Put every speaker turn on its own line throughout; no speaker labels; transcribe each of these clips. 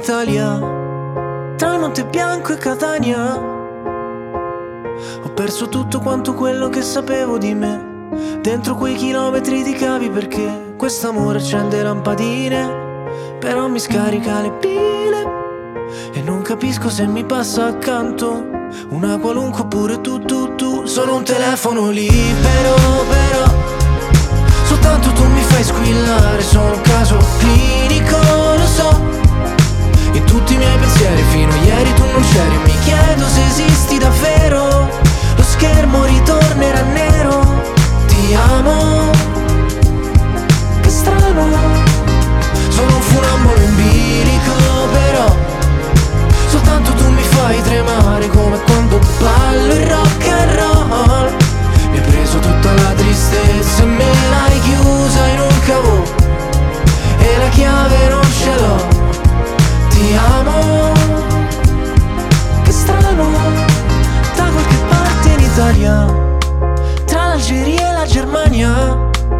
Italia, tra il Monte Bianco e Catania. Ho perso tutto quanto quello che sapevo di me, dentro quei chilometri di cavi, perché quest'amore accende lampadine, però mi scarica le pile. E non capisco se mi passa accanto una qualunque oppure tu. Sono un telefono libero, però soltanto tu mi fai squillare. Sono un caso clinico, lo so. In tutti i miei pensieri fino a ieri tu non c'eri. Mi chiedo se esisti davvero. Lo schermo ritornerà nero. Ti amo, che strano. Sono un funambolo in bilico, però soltanto tu mi fai tremare, come quando ballo il rock and roll. Mi hai preso tutta la tristezza e me l'hai chiusa in un cavò, e la chiave non ce l'ho. Ti amo, che strano. Da qualche parte in Italia, tra l'Algeria e la Germania,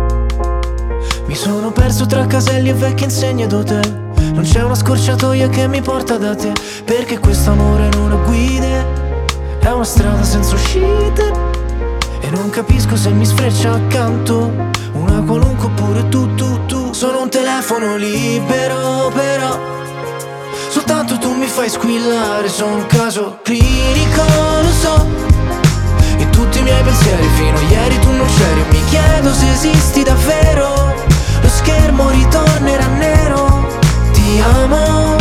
mi sono perso tra caselli e vecchie insegne d'hotel. Non c'è una scorciatoia che mi porta da te, perché quest'amore non ha guide, è una strada senza uscite. E non capisco se mi sfreccia accanto una qualunque oppure tu. Sono un telefono libero, però soltanto tu mi fai squillare. Sono un caso clinico, lo so. In tutti i miei pensieri fino a ieri tu non c'eri. Mi chiedo se esisti davvero. Lo schermo ritornerà nero. Ti amo,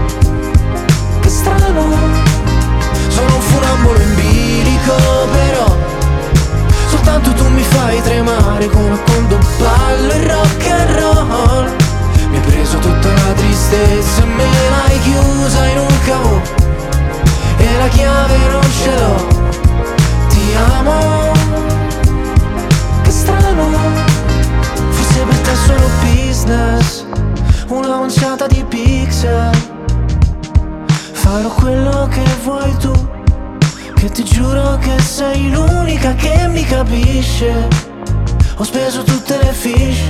che strano. Sono un funambolo in bilico, però soltanto tu mi fai tremare, come quando ballo il rock and roll. Mi hai preso tutta la tristezza e me l'hai chiusa in un cavò, e la chiave non ce l'ho. Ti amo, che strano. Forse per te sono business, una manciata di pixel. Farò quello che vuoi tu, che ti giuro che sei l'unica che mi capisce. Ho speso tutte le fish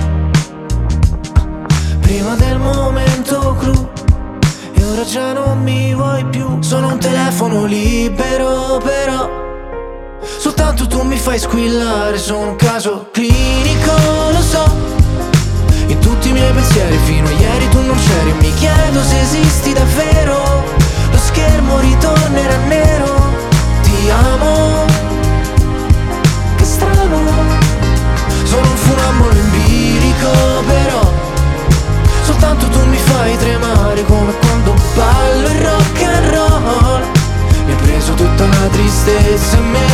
prima del momento clou, e ora già non mi vuoi più. Sono un telefono libero, però soltanto tu mi fai squillare. Sono un caso clinico, lo so. In tutti i miei pensieri fino a ieri tu non c'eri. Mi chiedo se esisti davvero. Lo schermo ritornerà nero. Ti amo, che strano. Sono un funambolo in bilico, però soltanto tu mi fai tremare, come quando ballo il rock and roll. Mi hai preso tutta la tristezza e me